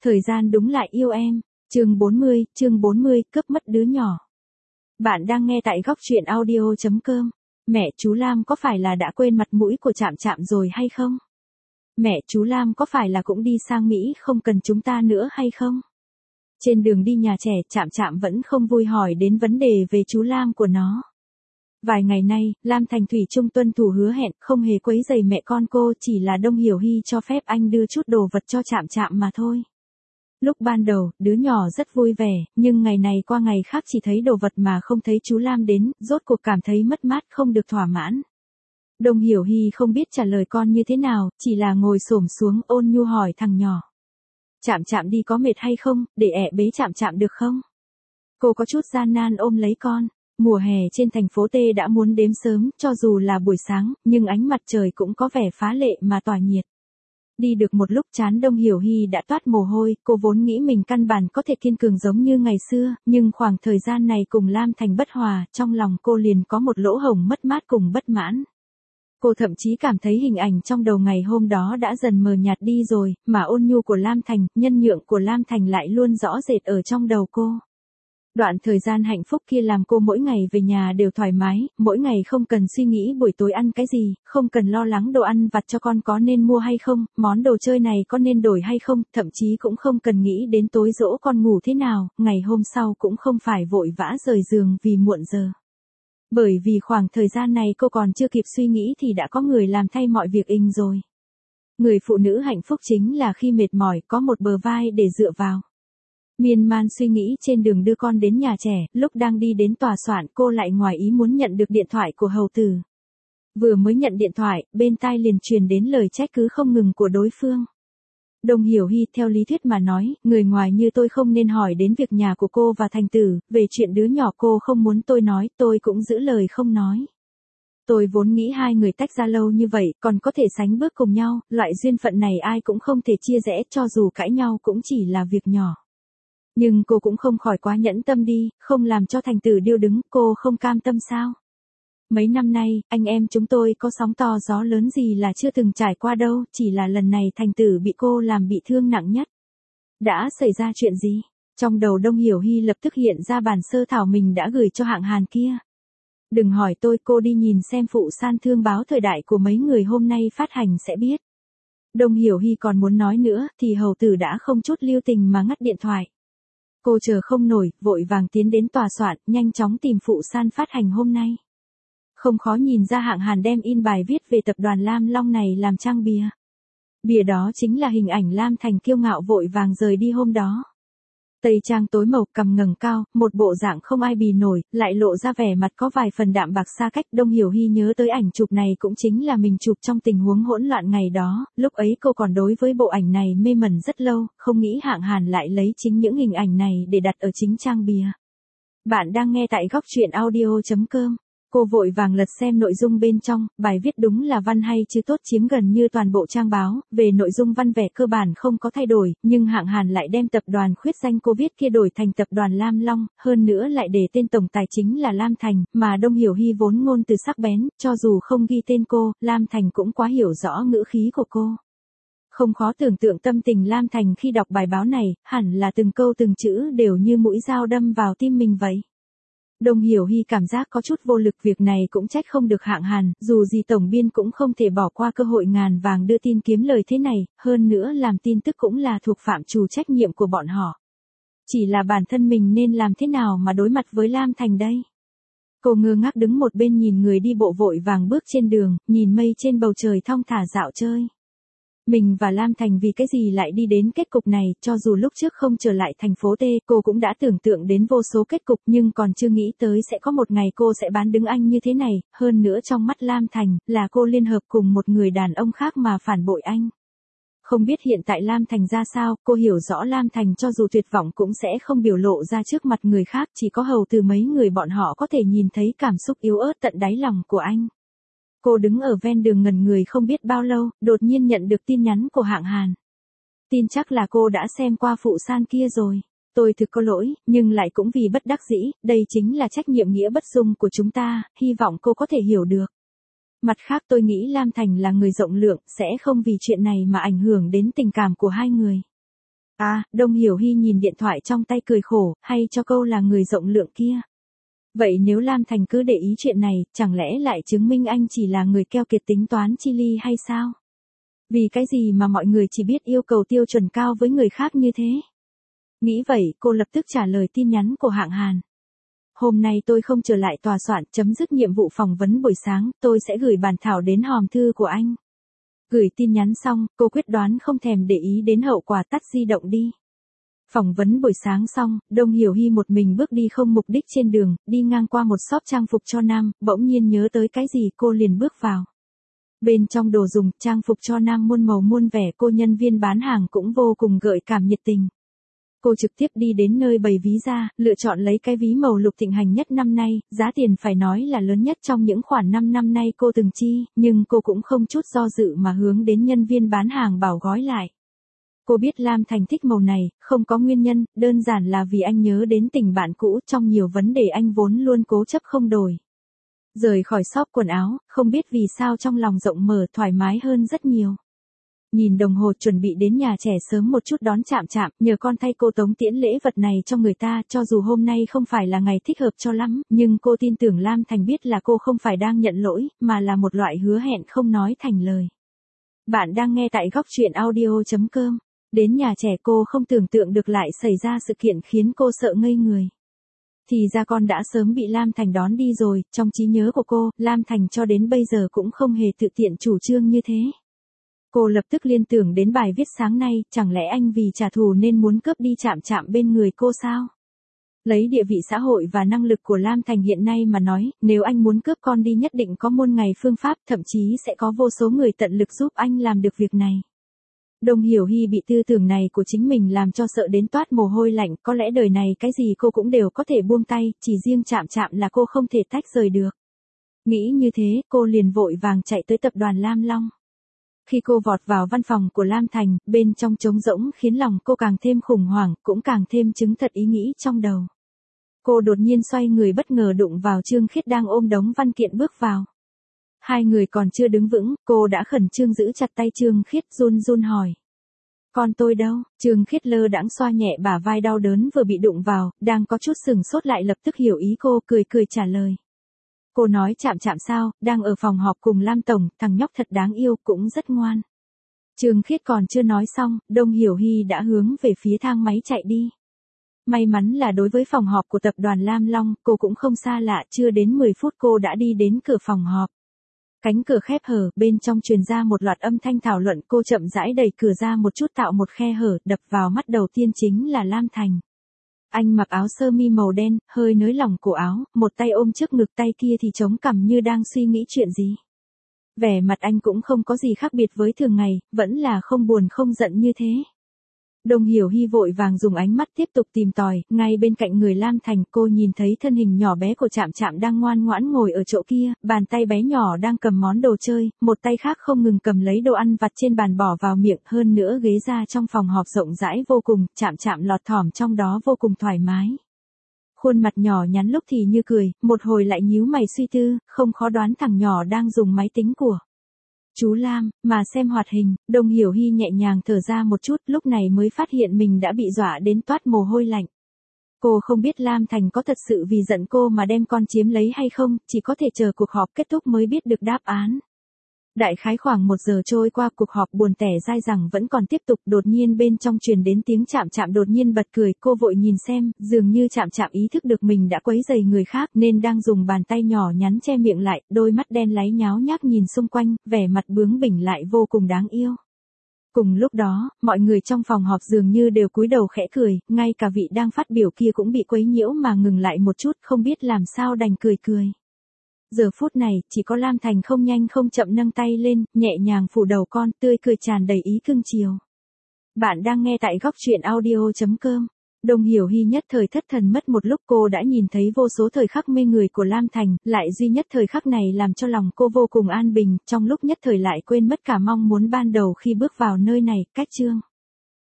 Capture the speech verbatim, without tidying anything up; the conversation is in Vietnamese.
Thời gian đúng lại yêu em. Chương bốn mươi, chương bốn mươi, cướp mất đứa nhỏ. Bạn đang nghe tại góc truyện audio chấm com. Mẹ chú Lam có phải là đã quên mặt mũi của Trạm Trạm rồi hay không? Mẹ chú Lam có phải là cũng đi sang Mỹ không cần chúng ta nữa hay không? Trên đường đi nhà trẻ, Trạm Trạm vẫn không vui hỏi đến vấn đề về chú Lam của nó. Vài ngày nay, Lam Thành thủy chung tuân thủ hứa hẹn, không hề quấy rầy mẹ con cô, chỉ là Đông Hiểu Hy cho phép anh đưa chút đồ vật cho Trạm Trạm mà thôi. Lúc ban đầu, đứa nhỏ rất vui vẻ, nhưng ngày này qua ngày khác chỉ thấy đồ vật mà không thấy chú Lam đến, rốt cuộc cảm thấy mất mát không được thỏa mãn. Đông Hiểu Hy không biết trả lời con như thế nào, chỉ là ngồi xổm xuống ôn nhu hỏi thằng nhỏ. Trạm Trạm đi có mệt hay không, để ẹ bế Trạm Trạm được không? Cô có chút gian nan ôm lấy con. Mùa hè trên thành phố T đã muốn đếm sớm, cho dù là buổi sáng, nhưng ánh mặt trời cũng có vẻ phá lệ mà tỏa nhiệt. Đi được một lúc trán Đông Hiểu Hy đã toát mồ hôi, cô vốn nghĩ mình căn bản có thể kiên cường giống như ngày xưa, nhưng khoảng thời gian này cùng Lam Thành bất hòa, trong lòng cô liền có một lỗ hổng mất mát cùng bất mãn. Cô thậm chí cảm thấy hình ảnh trong đầu ngày hôm đó đã dần mờ nhạt đi rồi, mà ôn nhu của Lam Thành, nhân nhượng của Lam Thành lại luôn rõ rệt ở trong đầu cô. Đoạn thời gian hạnh phúc kia làm cô mỗi ngày về nhà đều thoải mái, mỗi ngày không cần suy nghĩ buổi tối ăn cái gì, không cần lo lắng đồ ăn vặt cho con có nên mua hay không, món đồ chơi này có nên đổi hay không, thậm chí cũng không cần nghĩ đến tối dỗ con ngủ thế nào, ngày hôm sau cũng không phải vội vã rời giường vì muộn giờ. Bởi vì khoảng thời gian này cô còn chưa kịp suy nghĩ thì đã có người làm thay mọi việc inh rồi. Người phụ nữ hạnh phúc chính là khi mệt mỏi có một bờ vai để dựa vào. Miên man suy nghĩ trên đường đưa con đến nhà trẻ, lúc đang đi đến tòa soạn cô lại ngoài ý muốn nhận được điện thoại của hầu tử. Vừa mới nhận điện thoại, bên tai liền truyền đến lời trách cứ không ngừng của đối phương. Đông Hiểu Hy, theo lý thuyết mà nói, người ngoài như tôi không nên hỏi đến việc nhà của cô và Thành Tử, về chuyện đứa nhỏ cô không muốn tôi nói, tôi cũng giữ lời không nói. Tôi vốn nghĩ hai người tách ra lâu như vậy, còn có thể sánh bước cùng nhau, loại duyên phận này ai cũng không thể chia rẽ, cho dù cãi nhau cũng chỉ là việc nhỏ. Nhưng cô cũng không khỏi quá nhẫn tâm đi, không làm cho Thành Tử điêu đứng, cô không cam tâm sao? Mấy năm nay, anh em chúng tôi có sóng to gió lớn gì là chưa từng trải qua đâu, chỉ là lần này Thành Tử bị cô làm bị thương nặng nhất. Đã xảy ra chuyện gì? Trong đầu Đông Hiểu Hy lập tức hiện ra bản sơ thảo mình đã gửi cho hạng Hàn kia. Đừng hỏi tôi, cô đi nhìn xem phụ san thương báo thời đại của mấy người hôm nay phát hành sẽ biết. Đông Hiểu Hy còn muốn nói nữa, thì hầu tử đã không chút lưu tình mà ngắt điện thoại. Cô chờ không nổi, vội vàng tiến đến tòa soạn, nhanh chóng tìm phụ san phát hành hôm nay. Không khó nhìn ra hạng Hàn đem in bài viết về tập đoàn Lam Long này làm trang bìa. Bìa đó chính là hình ảnh Lam Thành kiêu ngạo vội vàng rời đi hôm đó. Tây trang tối màu, cằm ngẩng cao, một bộ dạng không ai bì nổi, lại lộ ra vẻ mặt có vài phần đạm bạc xa cách. Đông Hiểu Hy nhớ tới ảnh chụp này cũng chính là mình chụp trong tình huống hỗn loạn ngày đó, lúc ấy cô còn đối với bộ ảnh này mê mẩn rất lâu, không nghĩ hạng Hàn lại lấy chính những hình ảnh này để đặt ở chính trang bìa. Bạn đang nghe tại góc truyện audio chấm com. Cô vội vàng lật xem nội dung bên trong, bài viết đúng là văn hay chứ tốt chiếm gần như toàn bộ trang báo, về nội dung văn vẻ cơ bản không có thay đổi, nhưng hạng Hàn lại đem tập đoàn khuyết danh cô viết kia đổi thành tập đoàn Lam Long, hơn nữa lại để tên tổng tài chính là Lam Thành, mà Đông Hiểu Hy vốn ngôn từ sắc bén, cho dù không ghi tên cô, Lam Thành cũng quá hiểu rõ ngữ khí của cô. Không khó tưởng tượng tâm tình Lam Thành khi đọc bài báo này, hẳn là từng câu từng chữ đều như mũi dao đâm vào tim mình vậy. Đông Hiểu Hy cảm giác có chút vô lực, việc này cũng trách không được hạng Hàn, dù gì tổng biên cũng không thể bỏ qua cơ hội ngàn vàng đưa tin kiếm lời thế này, hơn nữa làm tin tức cũng là thuộc phạm trù trách nhiệm của bọn họ. Chỉ là bản thân mình nên làm thế nào mà đối mặt với Lam Thành đây? Cô ngơ ngác đứng một bên nhìn người đi bộ vội vàng bước trên đường, nhìn mây trên bầu trời thong thả dạo chơi. Mình và Lam Thành vì cái gì lại đi đến kết cục này, cho dù lúc trước không trở lại thành phố T, cô cũng đã tưởng tượng đến vô số kết cục nhưng còn chưa nghĩ tới sẽ có một ngày cô sẽ bán đứng anh như thế này, hơn nữa trong mắt Lam Thành, là cô liên hợp cùng một người đàn ông khác mà phản bội anh. Không biết hiện tại Lam Thành ra sao, cô hiểu rõ Lam Thành cho dù tuyệt vọng cũng sẽ không biểu lộ ra trước mặt người khác, chỉ có hầu từ mấy người bọn họ có thể nhìn thấy cảm xúc yếu ớt tận đáy lòng của anh. Cô đứng ở ven đường ngẩn người không biết bao lâu, đột nhiên nhận được tin nhắn của hạng Hàn. Tin chắc là cô đã xem qua phụ san kia rồi. Tôi thực có lỗi, nhưng lại cũng vì bất đắc dĩ, đây chính là trách nhiệm nghĩa bất dung của chúng ta, hy vọng cô có thể hiểu được. Mặt khác tôi nghĩ Lam Thành là người rộng lượng, sẽ không vì chuyện này mà ảnh hưởng đến tình cảm của hai người. À, Đông Hiểu Hy nhìn điện thoại trong tay cười khổ, hay cho câu là người rộng lượng kia. Vậy nếu Lam Thành cứ để ý chuyện này, chẳng lẽ lại chứng minh anh chỉ là người keo kiệt tính toán chi ly hay sao? Vì cái gì mà mọi người chỉ biết yêu cầu tiêu chuẩn cao với người khác như thế? Nghĩ vậy, cô lập tức trả lời tin nhắn của Hạng Hàn. Hôm nay tôi không trở lại tòa soạn, chấm dứt nhiệm vụ phỏng vấn buổi sáng, tôi sẽ gửi bản thảo đến hòm thư của anh. Gửi tin nhắn xong, cô quyết đoán không thèm để ý đến hậu quả, tắt di động đi. Phỏng vấn buổi sáng xong, Đông Hiểu Hy một mình bước đi không mục đích trên đường, đi ngang qua một shop trang phục cho nam, bỗng nhiên nhớ tới cái gì cô liền bước vào. Bên trong đồ dùng, trang phục cho nam muôn màu muôn vẻ, cô nhân viên bán hàng cũng vô cùng gợi cảm nhiệt tình. Cô trực tiếp đi đến nơi bày ví ra, lựa chọn lấy cái ví màu lục thịnh hành nhất năm nay, giá tiền phải nói là lớn nhất trong những khoản năm năm nay cô từng chi, nhưng cô cũng không chút do dự mà hướng đến nhân viên bán hàng bảo gói lại. Cô biết Lam Thành thích màu này, không có nguyên nhân, đơn giản là vì anh nhớ đến tình bạn cũ, trong nhiều vấn đề anh vốn luôn cố chấp không đổi. Rời khỏi shop quần áo, không biết vì sao trong lòng rộng mở thoải mái hơn rất nhiều. Nhìn đồng hồ chuẩn bị đến nhà trẻ sớm một chút đón Chạm Chạm, nhờ con thay cô tống tiễn lễ vật này cho người ta, cho dù hôm nay không phải là ngày thích hợp cho lắm, nhưng cô tin tưởng Lam Thành biết là cô không phải đang nhận lỗi, mà là một loại hứa hẹn không nói thành lời. Bạn đang nghe tại góc truyện audio chấm com. Đến nhà trẻ cô không tưởng tượng được lại xảy ra sự kiện khiến cô sợ ngây người. Thì ra con đã sớm bị Lam Thành đón đi rồi, trong trí nhớ của cô, Lam Thành cho đến bây giờ cũng không hề tự tiện chủ trương như thế. Cô lập tức liên tưởng đến bài viết sáng nay, chẳng lẽ anh vì trả thù nên muốn cướp đi Chạm Chạm bên người cô sao? Lấy địa vị xã hội và năng lực của Lam Thành hiện nay mà nói, nếu anh muốn cướp con đi nhất định có muôn ngày phương pháp, thậm chí sẽ có vô số người tận lực giúp anh làm được việc này. Đông Hiểu Hy bị tư tưởng này của chính mình làm cho sợ đến toát mồ hôi lạnh, có lẽ đời này cái gì cô cũng đều có thể buông tay, chỉ riêng Chạm Chạm là cô không thể tách rời được. Nghĩ như thế, cô liền vội vàng chạy tới tập đoàn Lam Long. Khi cô vọt vào văn phòng của Lam Thành, bên trong trống rỗng khiến lòng cô càng thêm khủng hoảng, cũng càng thêm chứng thật ý nghĩ trong đầu. Cô đột nhiên xoay người bất ngờ đụng vào Trương Khiết đang ôm đống văn kiện bước vào. Hai người còn chưa đứng vững, cô đã khẩn trương giữ chặt tay Trương Khiết, run run hỏi. Con tôi đâu? Trương Khiết lơ đãng xoa nhẹ bả vai đau đớn vừa bị đụng vào, đang có chút sừng sốt lại lập tức hiểu ý cô, cười cười trả lời. Cô nói Chạm Chạm sao, đang ở phòng họp cùng Lam Tổng, thằng nhóc thật đáng yêu, cũng rất ngoan. Trương Khiết còn chưa nói xong, Đông Hiểu Hy đã hướng về phía thang máy chạy đi. May mắn là đối với phòng họp của tập đoàn Lam Long, cô cũng không xa lạ, chưa đến mười phút cô đã đi đến cửa phòng họp. Cánh cửa khép hở, bên trong truyền ra một loạt âm thanh thảo luận, cô chậm rãi đẩy cửa ra một chút tạo một khe hở, đập vào mắt đầu tiên chính là Lam Thành. Anh mặc áo sơ mi màu đen, hơi nới lỏng cổ áo, một tay ôm trước ngực, tay kia thì chống cằm như đang suy nghĩ chuyện gì. Vẻ mặt anh cũng không có gì khác biệt với thường ngày, vẫn là không buồn không giận như thế. Đông Hiểu Hy vội vàng dùng ánh mắt tiếp tục tìm tòi, ngay bên cạnh người Lam Thành cô nhìn thấy thân hình nhỏ bé của Chạm Chạm đang ngoan ngoãn ngồi ở chỗ kia, bàn tay bé nhỏ đang cầm món đồ chơi, một tay khác không ngừng cầm lấy đồ ăn vặt trên bàn bỏ vào miệng, hơn nữa ghế ra trong phòng họp rộng rãi vô cùng, Chạm Chạm lọt thỏm trong đó vô cùng thoải mái. Khuôn mặt nhỏ nhắn lúc thì như cười, một hồi lại nhíu mày suy tư, không khó đoán thằng nhỏ đang dùng máy tính của chú Lam, mà xem hoạt hình. Đông Hiểu Hy nhẹ nhàng thở ra một chút, lúc này mới phát hiện mình đã bị dọa đến toát mồ hôi lạnh. Cô không biết Lam Thành có thật sự vì giận cô mà đem con chiếm lấy hay không, chỉ có thể chờ cuộc họp kết thúc mới biết được đáp án. Đại khái khoảng một giờ trôi qua, cuộc họp buồn tẻ dai dẳng vẫn còn tiếp tục, đột nhiên bên trong truyền đến tiếng Chạm Chạm đột nhiên bật cười, cô vội nhìn xem, dường như Chạm Chạm ý thức được mình đã quấy rầy người khác nên đang dùng bàn tay nhỏ nhắn che miệng lại, đôi mắt đen láy nháo nhác nhìn xung quanh, vẻ mặt bướng bỉnh lại vô cùng đáng yêu. Cùng lúc đó, mọi người trong phòng họp dường như đều cúi đầu khẽ cười, ngay cả vị đang phát biểu kia cũng bị quấy nhiễu mà ngừng lại một chút, không biết làm sao đành cười cười. Giờ phút này, chỉ có Lam Thành không nhanh không chậm nâng tay lên, nhẹ nhàng phủ đầu con, tươi cười tràn đầy ý cưng chiều. Bạn đang nghe tại góc truyện audio chấm com. Đông Hiểu Hy nhất thời thất thần mất một lúc, cô đã nhìn thấy vô số thời khắc mê người của Lam Thành, lại duy nhất thời khắc này làm cho lòng cô vô cùng an bình, trong lúc nhất thời lại quên mất cả mong muốn ban đầu khi bước vào nơi này, cách chương.